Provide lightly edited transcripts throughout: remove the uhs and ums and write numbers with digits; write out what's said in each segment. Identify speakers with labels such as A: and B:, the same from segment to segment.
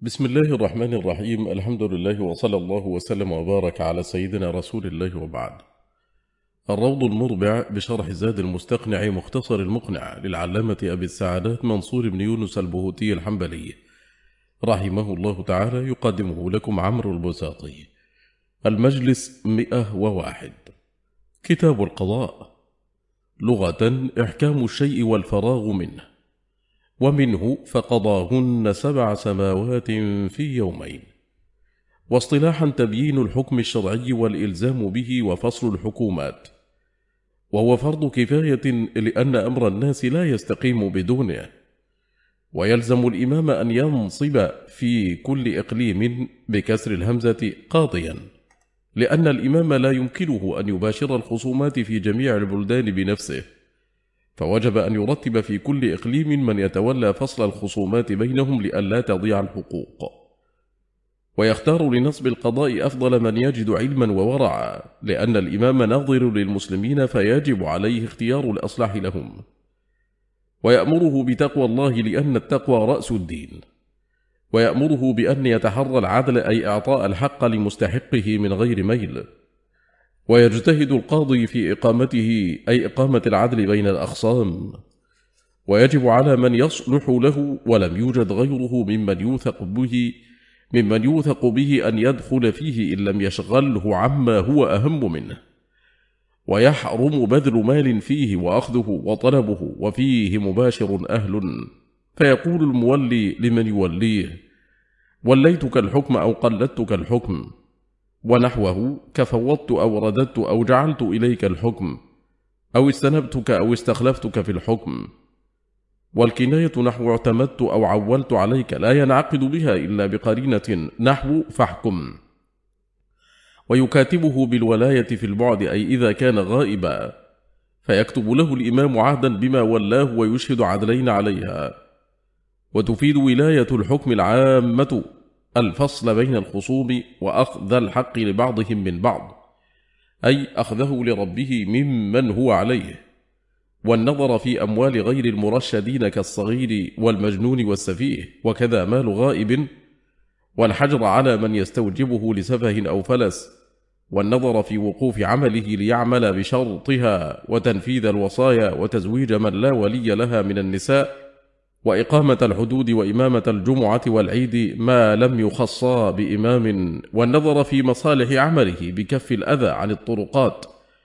A: بسم الله الرحمن الرحيم. الحمد لله وصلى الله وسلم وبارك على سيدنا رسول الله وبعد. الروض المربع بشرح زاد المستقنع مختصر المقنع للعلامة أبي السعادات منصور بن يونس البهوتي الحنبلي رحمه الله تعالى، يقدمه لكم عمرو البساطي. المجلس 101. كتاب القضاء. لغة: إحكام الشيء والفراغ منه، ومنه فقضاهن 7 سماوات في يومين. واصطلاحا: تبيين الحكم الشرعي والإلزام به وفصل الحكومات، وهو فرض كفاية لأن أمر الناس لا يستقيم بدونه، ويلزم الإمام أن ينصب في كل إقليم بكسر الهمزة قاضيا، لأن الإمام لا يمكنه أن يباشر الخصومات في جميع البلدان بنفسه، فوجب أن يرتب في كل إقليم من يتولى فصل الخصومات بينهم لئلا تضيع الحقوق، ويختار لنصب القضاء أفضل من يجد علما وورعا، لأن الإمام ناظر للمسلمين فيجب عليه اختيار الأصلح لهم، ويأمره بتقوى الله لأن التقوى رأس الدين، ويأمره بأن يتحرى العدل أي إعطاء الحق لمستحقه من غير ميل، ويجتهد القاضي في إقامته أي إقامة العدل بين الأخصام، ويجب على من يصلح له ولم يوجد غيره ممن يوثق به أن يدخل فيه إن لم يشغله عما هو أهم منه، ويحرم بذل مال فيه وأخذه وطلبه وفيه مباشر أهل، فيقول المولي لمن يوليه: وليتك الحكم أو قلدتك الحكم، ونحوه: كفوضت أو رددت أو جعلت إليك الحكم، أو استنبتك أو استخلفتك في الحكم. والكناية نحو اعتمدت أو عولت عليك لا ينعقد بها إلا بقرينة، نحو فاحكم. ويكاتبه بالولاية في البعد أي إذا كان غائبا، فيكتب له الإمام عهدا بما ولاه ويشهد عدلين عليها. وتفيد ولاية الحكم العامة الفصل بين الخصوم وأخذ الحق لبعضهم من بعض، أي أخذه لربه ممن هو عليه، والنظر في أموال غير المرشدين كالصغير والمجنون والسفيه، وكذا مال غائب، والحجر على من يستوجبه لسفه أو فلس، والنظر في وقوف عمله ليعمل بشرطها، وتنفيذ الوصايا، وتزويج من لا ولي لها من النساء، وإقامة الحدود، وإمامة الجمعة والعيد ما لم يخصا بإمام، والنظر في مصالح عمله بكف الأذى عن الطرقات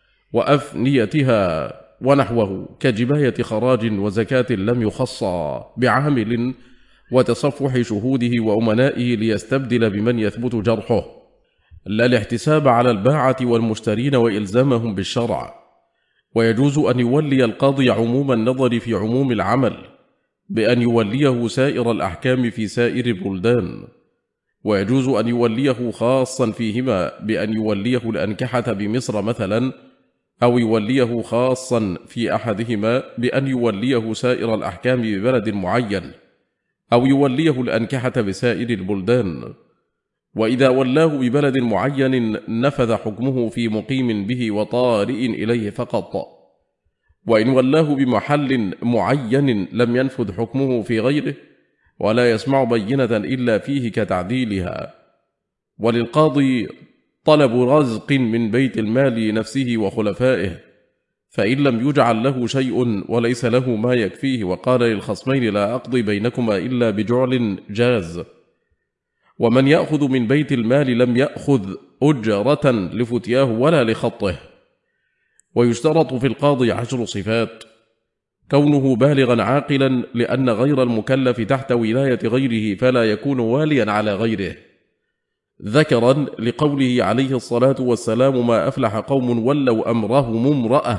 A: وأفنيتها ونحوه، كجباية خراج وزكاة لم يخصا بعامل، وتصفح شهوده وأمنائه ليستبدل بمن يثبت جرحه، لا الاحتساب على الباعة والمشترين وإلزامهم بالشرع. ويجوز أن يولي القاضي عموم النظر في عموم العمل بأن يوليه سائر الأحكام في سائر البلدان، ويجوز أن يوليه خاصا فيهما بأن يوليه الأنكحة بمصر مثلا، أو يوليه خاصا في أحدهما بأن يوليه سائر الأحكام ببلد معين، أو يوليه الأنكحة بسائر البلدان. وإذا ولاه ببلد معين نفذ حكمه في مقيم به وطارئ إليه فقط، وإن ولاه بمحل معين لم ينفذ حكمه في غيره، ولا يسمع بينة إلا فيه كتعديلها. وللقاضي طلب رزق من بيت المال لنفسه وخلفائه، فإن لم يجعل له شيء وليس له ما يكفيه وقال للخصمين لا أقضي بينكما إلا بجعل جاز. ومن يأخذ من بيت المال لم يأخذ أجرة لفتياه ولا لخطه. ويشترط في القاضي 10 صفات: كونه بالغا عاقلا، لأن غير المكلف تحت ولاية غيره فلا يكون واليا على غيره، ذكرا لقوله عليه الصلاة والسلام: ما أفلح قوم ولوا أمرهم امرأة،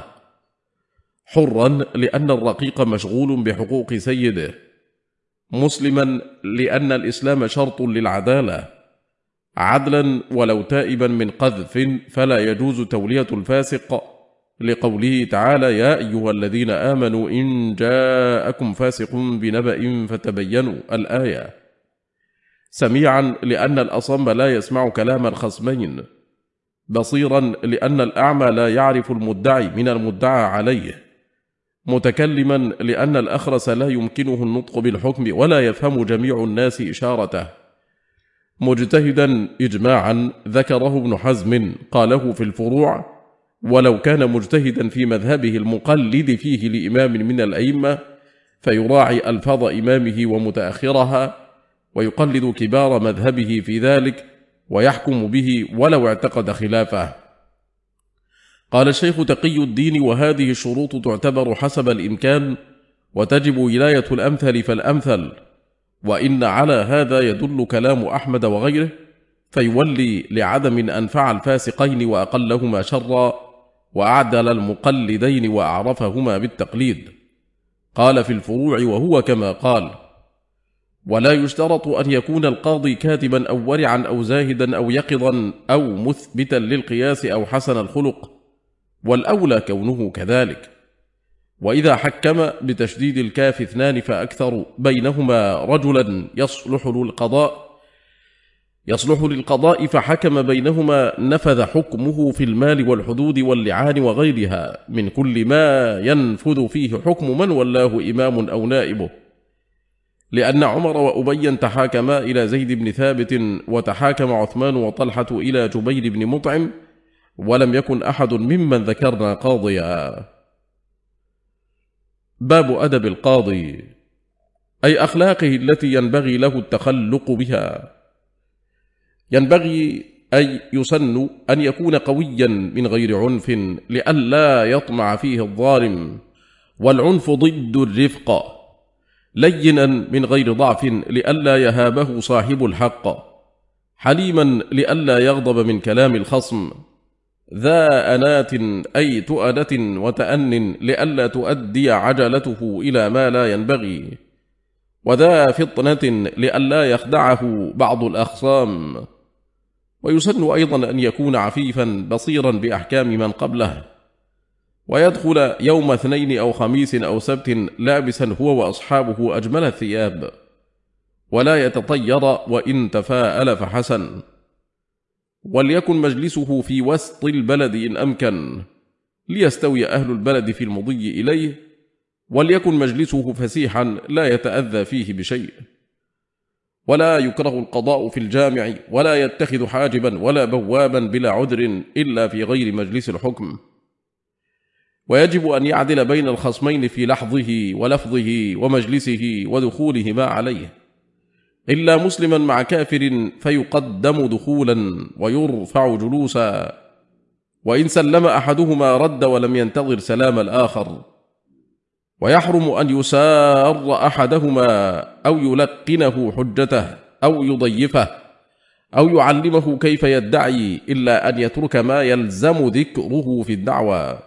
A: حرا لأن الرقيق مشغول بحقوق سيده، مسلما لأن الإسلام شرط للعدالة، عدلا ولو تائبا من قذف فلا يجوز تولية الفاسق، لقوله تعالى: يا أيها الذين آمنوا إن جاءكم فاسق بنبأ فتبينوا، الآية، سميعا لأن الأصم لا يسمع كلام الخصمين، بصيرا لأن الأعمى لا يعرف المدعي من المدعى عليه، متكلما لأن الأخرس لا يمكنه النطق بالحكم ولا يفهم جميع الناس إشارته، مجتهدا إجماعا ذكره ابن حزم قاله في الفروع: ولو كان مجتهدا في مذهبه المقلد فيه لإمام من الأئمة فيراعي ألفاظ إمامه ومتأخرها ويقلد كبار مذهبه في ذلك ويحكم به ولو اعتقد خلافه. قال الشيخ تقي الدين: وهذه الشروط تعتبر حسب الإمكان وتجب ولاية الأمثل فالأمثل، وإن على هذا يدل كلام أحمد وغيره، فيولي لعدم أنفع الفاسقين وأقلهما شرا وأعدل المقلدين وأعرفهما بالتقليد. قال في الفروع: وهو كما قال. ولا يشترط أن يكون القاضي كاتبا أو ورعا أو زاهدا أو يقظا أو مثبتا للقياس أو حسن الخلق، والأولى كونه كذلك. وإذا حكم بتشديد الكاف 2 فأكثر بينهما رجلا يصلح للقضاء فحكم بينهما نفذ حكمه في المال والحدود واللعان وغيرها من كل ما ينفذ فيه حكم من ولاه إمام أو نائبه، لأن عمر وأبيا تحاكما إلى زيد بن ثابت، وتحاكم عثمان وطلحة إلى جبير بن مطعم، ولم يكن أحد ممن ذكرنا قاضيا. باب أدب القاضي، أي أخلاقه التي ينبغي له التخلق بها. ينبغي أي يسن أن يكون قويا من غير عنف لئلا يطمع فيه الظالم، والعنف ضد الرفق، لينا من غير ضعف لئلا يهابه صاحب الحق، حليما لئلا يغضب من كلام الخصم، ذا أنات أي تؤدة وتأن لئلا تؤدي عجلته إلى ما لا ينبغي، وذا فطنة لئلا يخدعه بعض الأخصام. ويسن أيضا أن يكون عفيفا بصيرا بأحكام من قبله، ويدخل يوم 2 أو 5 أو سبت لابسا هو وأصحابه أجمل الثياب، ولا يتطير وإن تفاءل فحسن. وليكن مجلسه في وسط البلد إن أمكن ليستوي أهل البلد في المضي إليه، وليكن مجلسه فسيحا لا يتأذى فيه بشيء. ولا يكره القضاء في الجامع، ولا يتخذ حاجبا ولا بوابا بلا عذر إلا في غير مجلس الحكم. ويجب أن يعدل بين الخصمين في لحظه ولفظه ومجلسه ودخولهما عليه، إلا مسلما مع كافر فيقدم دخولا ويرفع جلوسا، وإن سلم أحدهما رد ولم ينتظر سلام الآخر. ويحرم أن يسار أحدهما أو يلقنه حجته أو يضيفه أو يعلمه كيف يدعي، إلا أن يترك ما يلزم ذكره في الدعوى.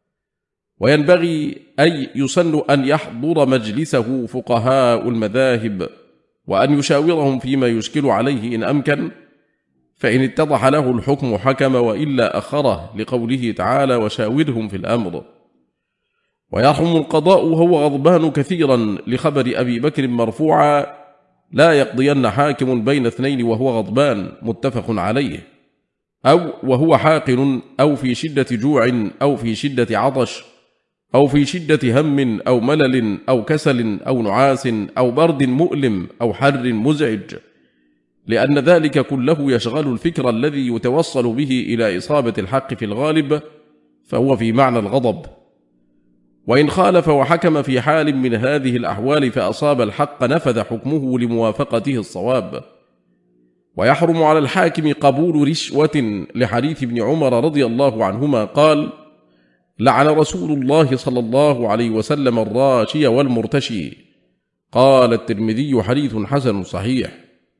A: وينبغي أي يسن أن يحضر مجلسه فقهاء المذاهب، وأن يشاورهم فيما يشكل عليه إن أمكن، فإن اتضح له الحكم حكم، وإلا أخره، لقوله تعالى: وشاورهم في الأمر. ويحرم القضاء وهو غضبان كثيرا، لخبر أبي بكر مرفوعا: لا يقضين حاكم بين 2 وهو غضبان، متفق عليه، أو وهو حاقن، أو في شدة جوع، أو في شدة عطش، أو في شدة هم أو ملل أو كسل أو نعاس أو برد مؤلم أو حر مزعج، لأن ذلك كله يشغل الفكر الذي يتوصل به إلى إصابة الحق في الغالب، فهو في معنى الغضب. وإن خالف وحكم في حال من هذه الأحوال فأصاب الحق نفذ حكمه لموافقته الصواب. ويحرم على الحاكم قبول رشوة، لحديث ابن عمر رضي الله عنهما قال: لعن رسول الله صلى الله عليه وسلم الراشي والمرتشي. قال الترمذي: حديث حسن صحيح.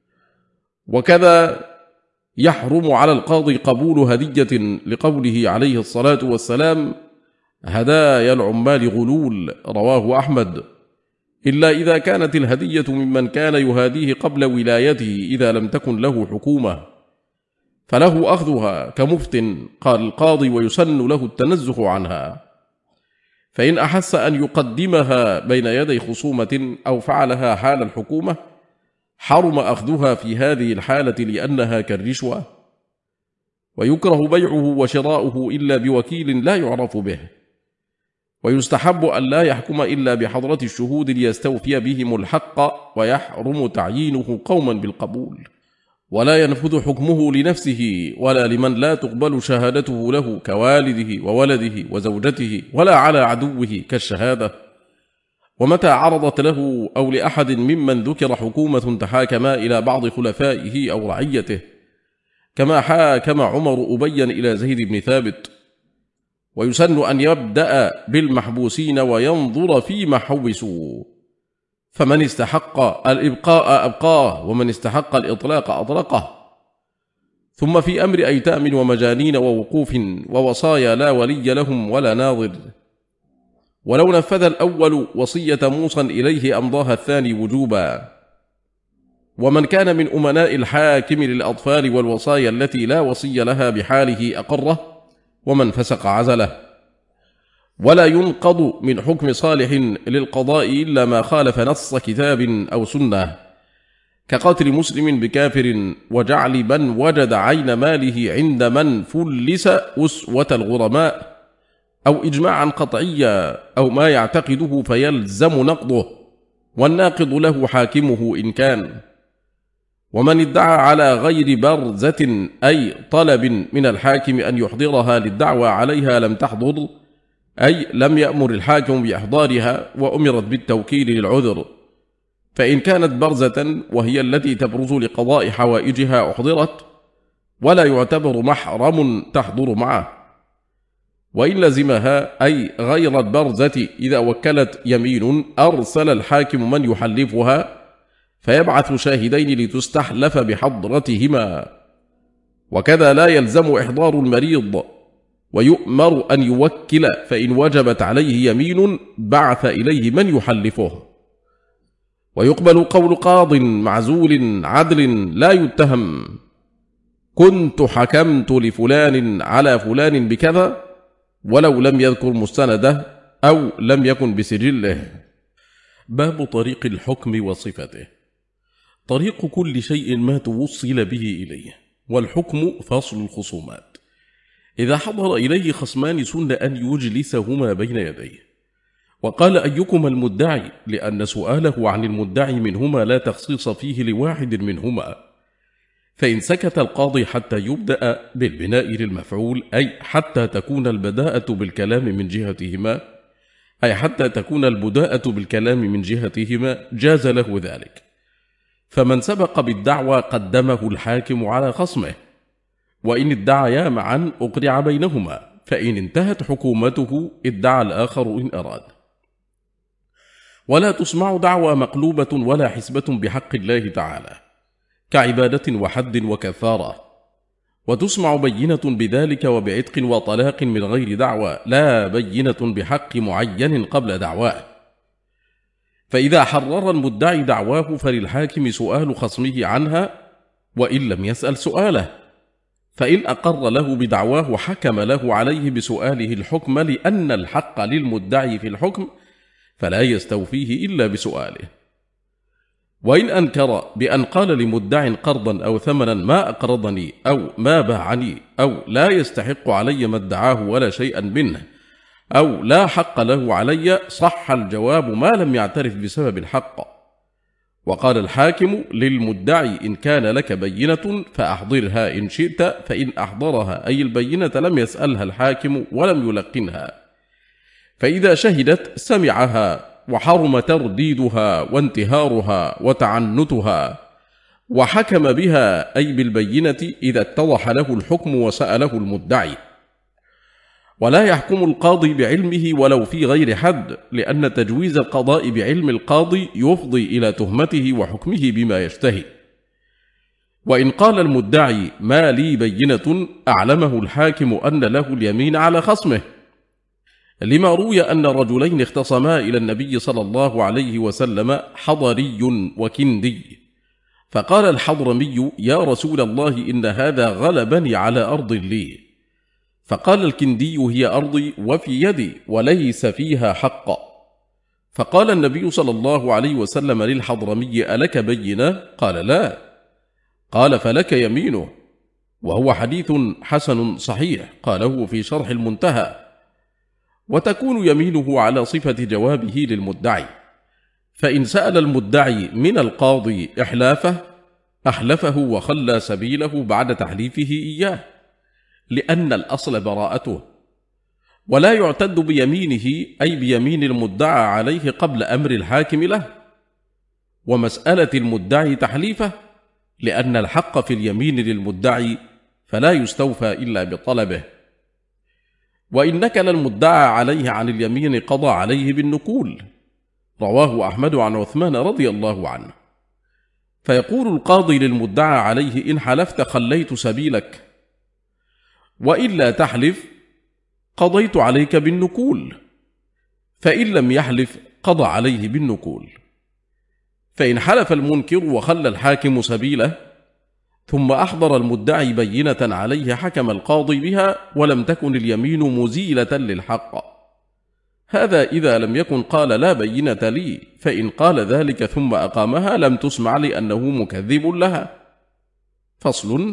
A: وكذا يحرم على القاضي قبول هدية، لقوله عليه الصلاة والسلام: هدايا العمال غلول، رواه أحمد، إلا إذا كانت الهدية ممن كان يهاديه قبل ولايته إذا لم تكن له حكومة، فله أخذها كمفت. قال القاضي: ويسن له التنزه عنها، فإن أحس أن يقدمها بين يدي خصومة أو فعلها حال الحكومة حرم أخذها في هذه الحالة، لأنها كالرشوة. ويكره بيعه وشراؤه إلا بوكيل لا يعرف به. ويستحب أن لا يحكم إلا بحضرة الشهود ليستوفي بهم الحق، ويحرم تعيينه قوما بالقبول. ولا ينفذ حكمه لنفسه ولا لمن لا تقبل شهادته له كوالده وولده وزوجته، ولا على عدوه كالشهادة. ومتى عرضت له أو لأحد ممن ذكر حكومة تحاكما إلى بعض خلفائه أو رعيته، كما حاكم عمر أبيا إلى زيد بن ثابت. ويسن أن يبدأ بالمحبوسين وينظر فيما حوسوا، فمن استحق الإبقاء أبقاه، ومن استحق الإطلاق أطلقه. ثم في أمر أيتام ومجانين ووقوف ووصايا لا ولي لهم ولا ناظر. ولو نفذ الأول وصية موصى إليه أمضاها الثاني وجوبا. ومن كان من أمناء الحاكم للأطفال والوصايا التي لا وصي لها بحاله أقره، ومن فسق عزله. ولا ينقض من حكم صالح للقضاء إلا ما خالف نص كتاب أو سنة، كقتل مسلم بكافر، وجعل من وجد عين ماله عند من فلس أسوة الغرماء، أو إجماعا قطعيا، أو ما يعتقده فيلزم نقضه، والناقض له حاكمه إن كان. ومن ادعى على غير برزة أي طلب من الحاكم أن يحضرها للدعوى عليها لم تحضر، أي لم يأمر الحاكم بإحضارها وأمرت بالتوكيل للعذر، فإن كانت برزة وهي التي تبرز لقضاء حوائجها أحضرت، ولا يعتبر محرم تحضر معه. وإن لزمها أي غير البرزة إذا وكلت يمين أرسل الحاكم من يحلفها، فيبعث شاهدين لتستحلف بحضرتهما. وكذا لا يلزم إحضار المريض، ويؤمر أن يوكل، فإن وجبت عليه يمين بعث إليه من يحلفه. ويقبل قول قاض معزول عدل لا يتهم: كنت حكمت لفلان على فلان بكذا، ولو لم يذكر مستنده أو لم يكن بسجله. باب طريق الحكم وصفته. طريق كل شيء ما توصل به إليه، والحكم فصل الخصومات. إذا حضر إليه خصمان سن أن يجلسهما بين يديه، وقال أيكما المدعي، لأن سؤاله عن المدعي منهما لا تخصيص فيه لواحد منهما. فإن سكت القاضي حتى يبدأ بالبناء للمفعول، أي حتى تكون البداءة بالكلام من جهتهما، أي حتى تكون البداءة بالكلام من جهتهما، جاز له ذلك. فمن سبق بالدعوى قدمه الحاكم على خصمه، وإن ادعيا معا أقرع بينهما، فإن انتهت حكومته ادعى الآخر إن أراد. ولا تسمع دعوى مقلوبة ولا حسبة بحق الله تعالى، كعبادة وحد وكفارة. وتسمع بينة بذلك وبعتق وطلاق من غير دعوى، لا بينة بحق معين قبل دعواه. فإذا حرر المدعي دعواه فللحاكم سؤال خصمه عنها، وإن لم يسأل سؤاله. فإن أقر له بدعواه حكم له عليه بسؤاله الحكم، لأن الحق للمدعي في الحكم، فلا يستوفيه إلا بسؤاله. وإن أنكر بأن قال لمدع قرضا أو ثمنا ما أقرضني أو ما باعني، أو لا يستحق علي ما ادعاه ولا شيئا منه، أو لا حق له علي، صح الجواب ما لم يعترف بسبب الحق. وقال الحاكم للمدعي: إن كان لك بينة فأحضرها إن شئت، فإن أحضرها أي البينة لم يسألها الحاكم ولم يلقنها، فإذا شهدت سمعها، وحرم ترديدها وانتهارها وتعنتها، وحكم بها أي بالبينة إذا اتضح له الحكم وسأله المدعي. ولا يحكم القاضي بعلمه ولو في غير حد، لأن تجويز القضاء بعلم القاضي يفضي إلى تهمته وحكمه بما يشتهي. وإن قال المدعي: ما لي بينة، أعلمه الحاكم أن له اليمين على خصمه، لما روي أن رجلين اختصما إلى النبي صلى الله عليه وسلم، حضري وكندي، فقال الحضرمي: يا رسول الله، إن هذا غلبني على أرض لي. فقال الكندي: هي أرضي وفي يدي وليس فيها حق. فقال النبي صلى الله عليه وسلم للحضرمي: ألك بينة؟ قال: لا. قال: فلك يمينه. وهو حديث حسن صحيح، قاله في شرح المنتهى. وتكون يمينه على صفة جوابه للمدعي. فإن سأل المدعي من القاضي إحلافه أحلفه وخلى سبيله بعد تحليفه إياه، لأن الأصل براءته، ولا يعتد بيمينه أي بيمين المدعى عليه قبل أمر الحاكم له، ومسألة المدعي تحليفه، لأن الحق في اليمين للمدعي فلا يستوفى إلا بطلبه. وإن نكل المدعى عليه عن اليمين قضى عليه بالنكول، رواه أحمد عن عثمان رضي الله عنه. فيقول القاضي للمدعى عليه: إن حلفت خليت سبيلك، وإلا تحلف قضيت عليك بالنكول، فإن لم يحلف قضى عليه بالنكول. فإن حلف المنكر وخلى الحاكم سبيله ثم أحضر المدعي بينة عليه حكم القاضي بها ولم تكن اليمين مزيلة للحق، هذا إذا لم يكن قال لا بينة لي، فإن قال ذلك ثم أقامها لم تسمع لأنه مكذب لها. فصل: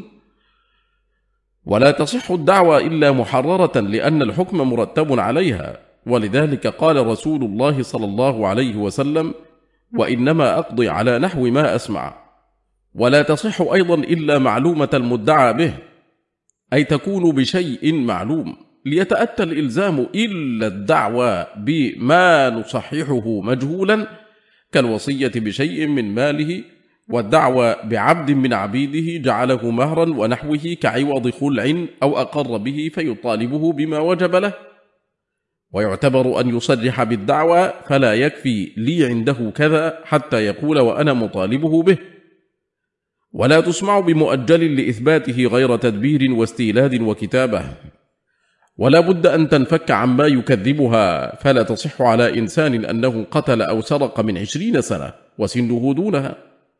A: ولا تصح الدعوى إلا محررة لأن الحكم مرتب عليها، ولذلك قال رسول الله صلى الله عليه وسلم: وإنما أقضي على نحو ما أسمع. ولا تصح أيضا إلا معلومة المدعى به، أي تكون بشيء معلوم، ليتأتى الإلزام إلا الدعوى بما نصححه مجهولا كالوصية بشيء من ماله، والدعوى بعبد من عبيده جعله مهرا ونحوه كعوض خلع أو أقر به فيطالبه بما وجب له. ويعتبر أن يصرح بالدعوى، فلا يكفي لي عنده كذا حتى يقول وأنا مطالبه به. ولا تسمع بمؤجل لإثباته غير تدبير واستيلاد وكتابة، ولا بد أن تنفك عما يكذبها، فلا تصح على إنسان أنه قتل أو سرق من 20 سنة وسنه دونها.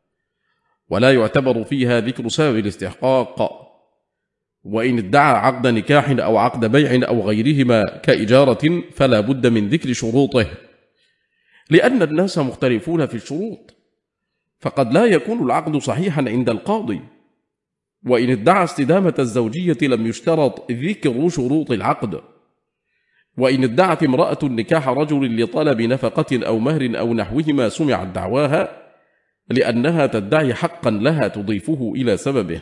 A: ولا يعتبر فيها ذكر سبب الاستحقاق. وإن ادعى عقد نكاح أو عقد بيع أو غيرهما كإجارة فلا بد من ذكر شروطه، لأن الناس مختلفون في الشروط، فقد لا يكون العقد صحيحا عند القاضي. وإن ادعى استدامة الزوجية لم يشترط ذكر شروط العقد. وإن ادعت امرأة نكاح رجل لطلب نفقة أو مهر أو نحوهما سمعت دعواها، لأنها تدعي حقا لها تضيفه إلى سببه.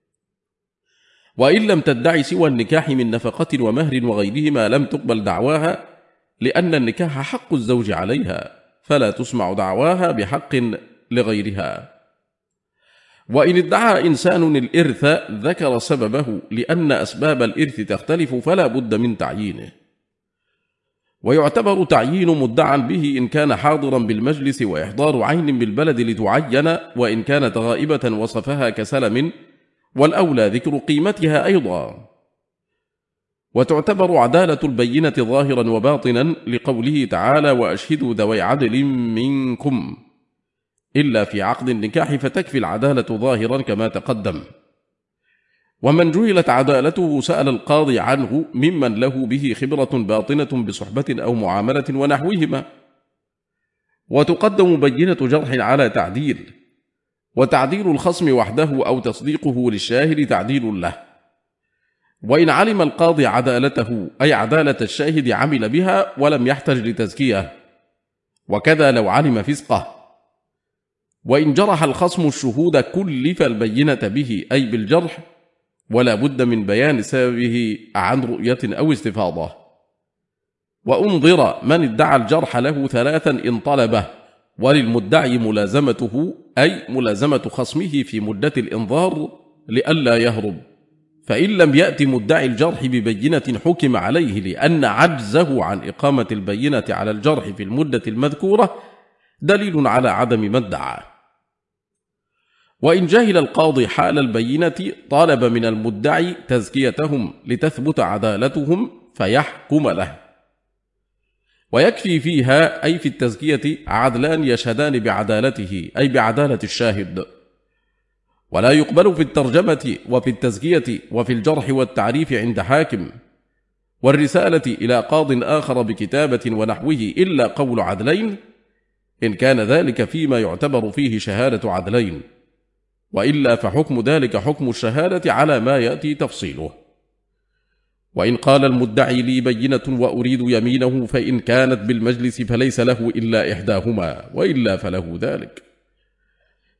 A: وإن لم تدعي سوى النكاح من نفقة ومهر وغيرهما لم تقبل دعواها، لأن النكاح حق الزوج عليها، فلا تسمع دعواها بحق لغيرها. وإن ادعى إنسان الإرث ذكر سببه، لأن أسباب الإرث تختلف فلا بد من تعيينه. ويعتبر تعيين مدعى به إن كان حاضرا بالمجلس، وإحضار عين بالبلد لتعين، وإن كانت غائبة وصفها كسلم، والأولى ذكر قيمتها أيضا. وتعتبر عدالة البينة ظاهرا وباطنا، لقوله تعالى: وأشهدوا ذوي عدل منكم، إلا في عقد النكاح فتكفي العدالة ظاهرا كما تقدم. ومن جهلت عدالته سأل القاضي عنه ممن له به خبرة باطنة بصحبة أو معاملة ونحوهما. وتقدم بينة جرح على تعديل، وتعديل الخصم وحده أو تصديقه للشاهد تعديل له. وإن علم القاضي عدالته أي عدالة الشاهد عمل بها ولم يحتج لتزكية، وكذا لو علم فسقه. وإن جرح الخصم الشهود كلف البينة به أي بالجرح، ولا بد من بيان سببه عن رؤية أو استفاضة. وأنظر من ادعى الجرح له 3 إن طلبه، وللمدعي ملازمته أي ملازمة خصمه في مدة الإنظار لئلا يهرب. فإن لم يأتي مدعي الجرح ببينة حكم عليه لأن عجزه عن إقامة البينة على الجرح في المدة المذكورة دليل على عدم ما ادعى. وإن جهل القاضي حال البينة طالب من المدعي تزكيتهم لتثبت عدالتهم فيحكم له. ويكفي فيها أي في التزكية عدلان يشهدان بعدالته أي بعدالة الشاهد. ولا يقبل في الترجمة وفي التزكية وفي الجرح والتعريف عند حاكم، والرسالة إلى قاض آخر بكتابة ونحوه إلا قول عدلين، إن كان ذلك فيما يعتبر فيه شهادة عدلين، وإلا فحكم ذلك حكم الشهادة على ما يأتي تفصيله. وإن قال المدعي لي بينة وأريد يمينه، فإن كانت بالمجلس فليس له إلا إحداهما، وإلا فله ذلك.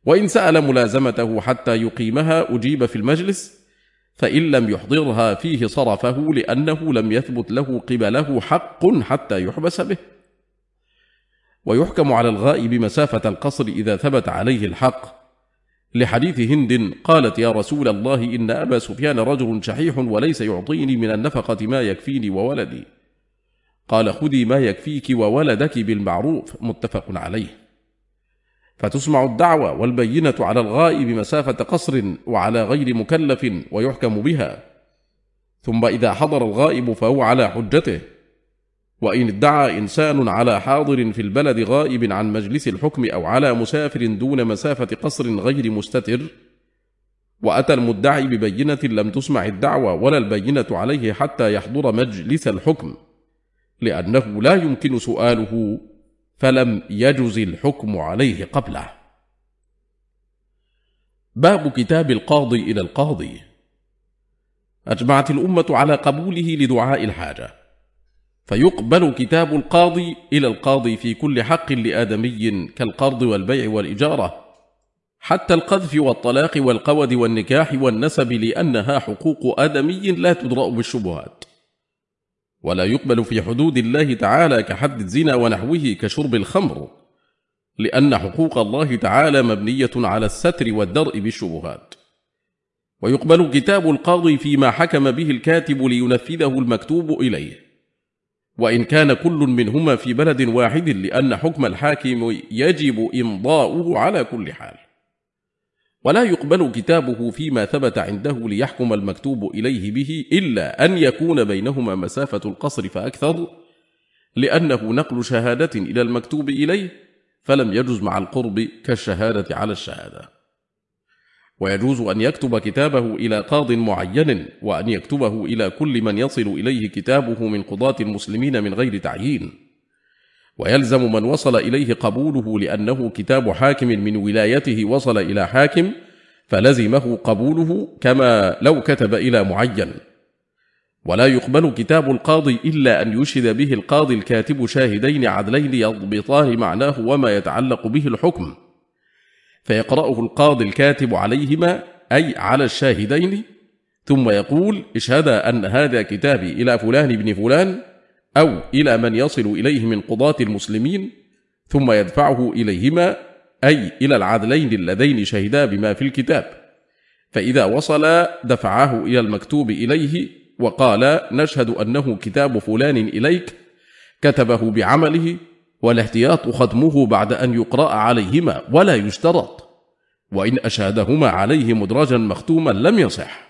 A: وإن سأل ملازمته حتى يقيمها أجيب في المجلس، فإن لم يحضرها فيه صرفه لأنه لم يثبت له قبله حق حتى يحبس به. ويحكم على الغائب مسافة القصر إذا ثبت عليه الحق، لحديث هند قالت: يا رسول الله، إن أبا سفيان رجل شحيح وليس يعطيني من النفقة ما يكفيني وولدي. قال: خذي ما يكفيك وولدك بالمعروف، متفق عليه. فتسمع الدعوة والبينة على الغائب مسافة قصر وعلى غير مكلف ويحكم بها. ثم إذا حضر الغائب فهو على حجته. وإن ادعى إنسان على حاضر في البلد غائب عن مجلس الحكم أو على مسافر دون مسافة قصر غير مستتر، وأتى المدعي ببينة لم تسمع الدعوة ولا البينة عليه حتى يحضر مجلس الحكم، لأنه لا يمكن سؤاله، فلم يجز الحكم عليه قبله. باب كتاب القاضي إلى القاضي. أجمعت الأمة على قبوله لدعاء الحاجة، فيقبل كتاب القاضي إلى القاضي في كل حق لآدمي كالقرض والبيع والإجارة، حتى القذف والطلاق والقود والنكاح والنسب، لأنها حقوق آدمي لا تدرأ بالشبهات. ولا يقبل في حدود الله تعالى كحد الزنا ونحوه كشرب الخمر، لأن حقوق الله تعالى مبنية على الستر والدرء بالشبهات. ويقبل كتاب القاضي فيما حكم به الكاتب لينفذه المكتوب إليه، وإن كان كل منهما في بلد واحد، لأن حكم الحاكم يجب إمضاؤه على كل حال. ولا يقبل كتابه فيما ثبت عنده ليحكم المكتوب إليه به، إلا أن يكون بينهما مسافة القصر فأكثر، لأنه نقل شهادة إلى المكتوب إليه، فلم يجز مع القرب كالشهادة على الشهادة. ويجوز أن يكتب كتابه إلى قاض معين، وأن يكتبه إلى كل من يصل إليه كتابه من قضاة المسلمين من غير تعيين. ويلزم من وصل إليه قبوله، لأنه كتاب حاكم من ولايته وصل إلى حاكم، فلزمه قبوله كما لو كتب إلى معين. ولا يقبل كتاب القاضي إلا أن يشهد به القاضي الكاتب شاهدين عدلين يضبطان معناه وما يتعلق به الحكم، فيقرأه القاضي الكاتب عليهما، أي على الشاهدين، ثم يقول: اشهدا أن هذا كتابي إلى فلان بن فلان، أو إلى من يصل إليه من قضاة المسلمين، ثم يدفعه إليهما، أي إلى العدلين اللذين شهدا بما في الكتاب. فإذا وصل دفعه إلى المكتوب إليه وقال: نشهد أنه كتاب فلان إليك، كتبه بعمله، والاحتياط ختمه بعد أن يقرأ عليهما، ولا يشترط. وإن أشهدهما عليه مدرجا مختوما لم يصح.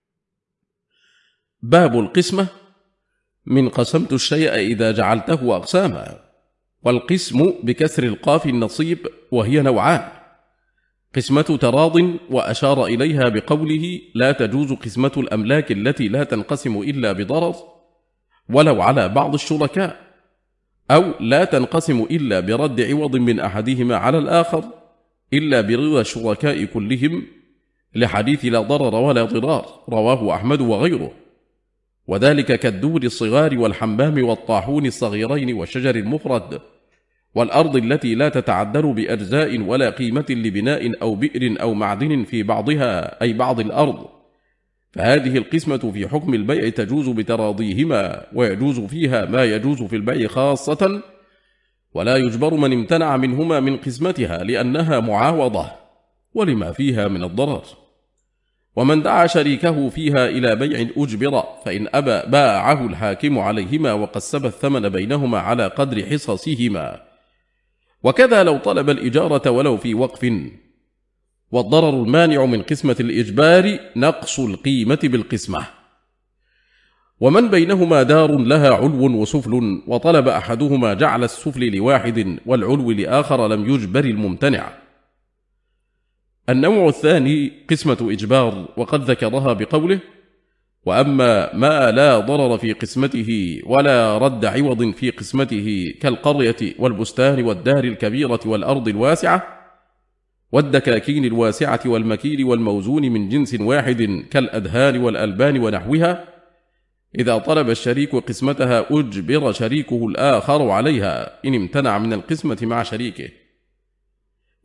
A: باب القسمة. من قسمت الشيء إذا جعلته أقساما. والقسم بكسر القاف النصيب، وهي نوعان: قسمة تراض، وأشار إليها بقوله: لا تجوز قسمة الأملاك التي لا تنقسم إلا بضرر ولو على بعض الشركاء، أو لا تنقسم إلا برد عوض من أحدهما على الآخر إلا برضا الشركاء كلهم، لحديث لا ضرر ولا ضرار، رواه أحمد وغيره. وذلك كالدور الصغار والحمام والطاحون الصغيرين والشجر المفرد، والأرض التي لا تتعدل بأجزاء ولا قيمة لبناء أو بئر أو معدن في بعضها، أي بعض الأرض. فهذه القسمة في حكم البيع تجوز بتراضيهما، ويجوز فيها ما يجوز في البيع خاصة، ولا يجبر من امتنع منهما من قسمتها، لأنها معاوضة ولما فيها من الضرر. ومن دعا شريكه فيها إلى بيع أجبر، فإن أبى باعه الحاكم عليهما وقسم الثمن بينهما على قدر حصصهما. وكذا لو طلب الإجارة ولو في وقف. والضرر المانع من قسمة الإجبار نقص القيمة بالقسمة. ومن بينهما دار لها علو وسفل، وطلب أحدهما جعل السفل لواحد والعلو لآخر، لم يجبر الممتنع. النوع الثاني قسمة إجبار، وقد ذكرها بقوله: وأما ما لا ضرر في قسمته ولا رد عوض في قسمته، كالقرية والبستان والدار الكبيرة والأرض الواسعة والدكاكين الواسعة والمكيل والموزون من جنس واحد، كالأدهان والألبان ونحوها، إذا طلب الشريك قسمتها أجبر شريكه الآخر عليها إن امتنع من القسمة مع شريكه.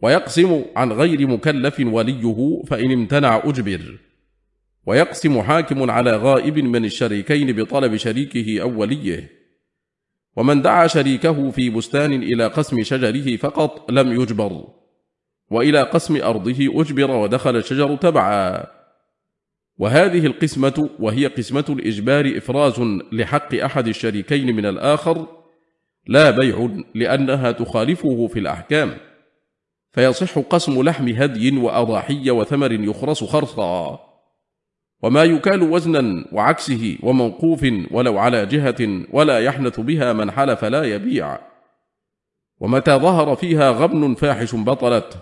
A: ويقسم عن غير مكلف وليه فإن امتنع أجبر. ويقسم حاكم على غائب من الشريكين بطلب شريكه أو وليه. ومن دعا شريكه في بستان إلى قسم شجره فقط لم يجبر، وإلى قسم أرضه أجبر ودخل الشجر تبعا. وهذه القسمة وهي قسمة الإجبار إفراز لحق أحد الشريكين من الآخر، لا بيع، لأنها تخالفه في الأحكام، فيصح قسم لحم هدي وأضاحي وثمر يخرس خرصا، وما يكال وزنا وعكسه وموقوف ولو على جهة ولا يحنث بها من حلف لا يبيع. ومتى ظهر فيها غبن فاحش بطلت.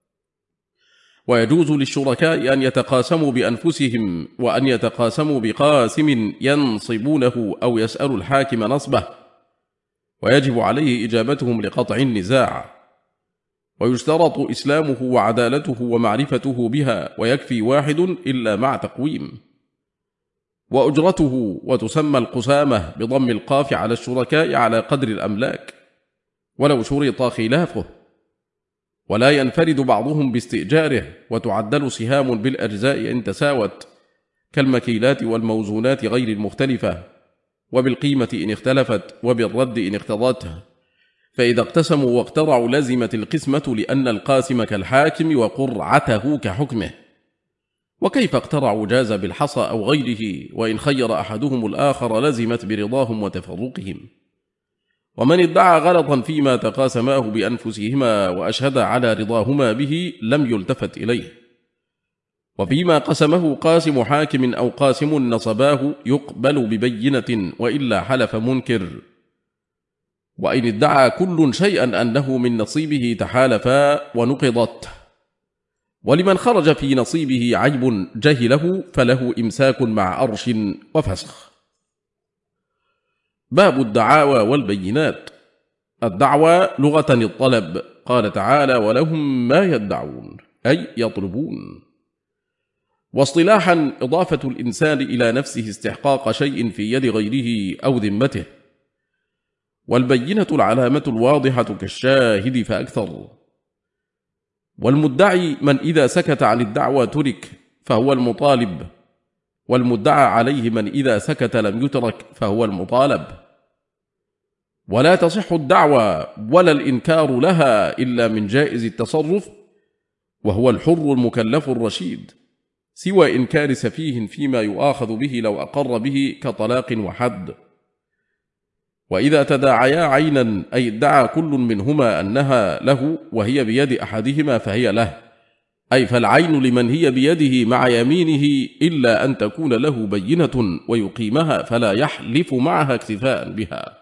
A: ويجوز للشركاء أن يتقاسموا بأنفسهم، وأن يتقاسموا بقاسم ينصبونه أو يسأل الحاكم نصبه، ويجب عليه إجابتهم لقطع النزاع. ويشترط إسلامه وعدالته ومعرفته بها، ويكفي واحد إلا مع تقويم. وأجرته، وتسمى القسامة بضم القاف على الشركاء على قدر الأملاك ولو شرط خلافه. ولا ينفرد بعضهم باستئجاره، وتعدل سهام بالأجزاء إن تساوت، كالمكيلات والموزونات غير المختلفة، وبالقيمة إن اختلفت، وبالرد إن اقتضته. فإذا اقتسموا واقترعوا لزمت القسمة، لأن القاسم كالحاكم وقرعته كحكمه. وكيف اقترعوا جاز بالحصى أو غيره، وإن خير أحدهم الآخر لزمت برضاهم وتفرقهم. ومن ادعى غلطا فيما تقاسماه بأنفسهما وأشهد على رضاهما به لم يلتفت إليه. وفيما قسمه قاسم حاكم أو قاسم نصباه يقبل ببينة، وإلا حلف منكر. وإن ادعى كل شيئا أنه من نصيبه تحالفا ونقضت. ولمن خرج في نصيبه عيب جهله فله إمساك مع أرش وفسخ. باب الدعاوى والبينات. الدعوى لغة الطلب، قال تعالى: ولهم ما يدعون، أي يطلبون. واصطلاحا إضافة الإنسان إلى نفسه استحقاق شيء في يد غيره أو ذمته. والبينة العلامة الواضحة كالشاهد فأكثر. والمدعي من إذا سكت عن الدعوى ترك فهو المطالب، والمدعى عليه من إذا سكت لم يترك فهو المطالب. ولا تصح الدعوى ولا الإنكار لها إلا من جائز التصرف، وهو الحر المكلف الرشيد، سوى إنكار سفيه فيما يؤاخذ به لو أقر به كطلاق وحد. وإذا تداعيا عينا، أي ادعى كل منهما أنها له وهي بيد أحدهما فهي له، أي فالعين لمن هي بيده مع يمينه، إلا أن تكون له بينة ويقيمها فلا يحلف معها اكتفاء بها.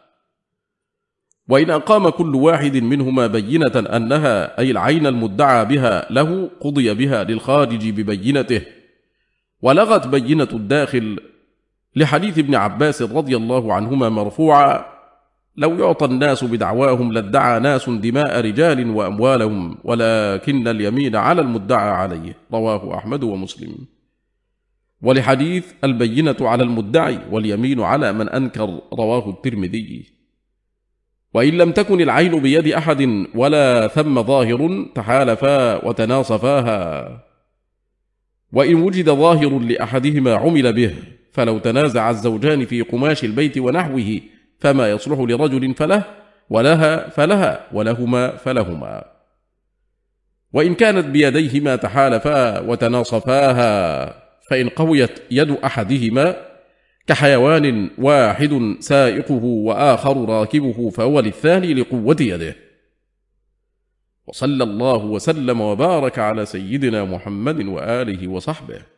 A: وإن أقام كل واحد منهما بينة أنها، أي العين المدعى بها له، قضي بها للخارج ببينته، ولغت بينة الداخل، لحديث ابن عباس رضي الله عنهما مرفوعا: لو يعطى الناس بدعواهم لادعى ناس دماء رجال وأموالهم، ولكن اليمين على المدعى عليه، رواه أحمد ومسلم. ولحديث البينة على المدعي واليمين على من أنكر، رواه الترمذي. وإن لم تكن العين بيد أحد ولا ثم ظاهر تحالفا وتناصفاها. وإن وجد ظاهر لأحدهما عمل به، فلو تنازع الزوجان في قماش البيت ونحوه فما يصلح لرجل فله، ولها فلها، ولهما فلهما. وإن كانت بيديهما تحالفا وتناصفاها، فإن قويت يد أحدهما كحيوان واحد سائقه وآخر راكبه فهو للثاني لقوة يده. وصلى الله وسلم وبارك على سيدنا محمد وآله وصحبه.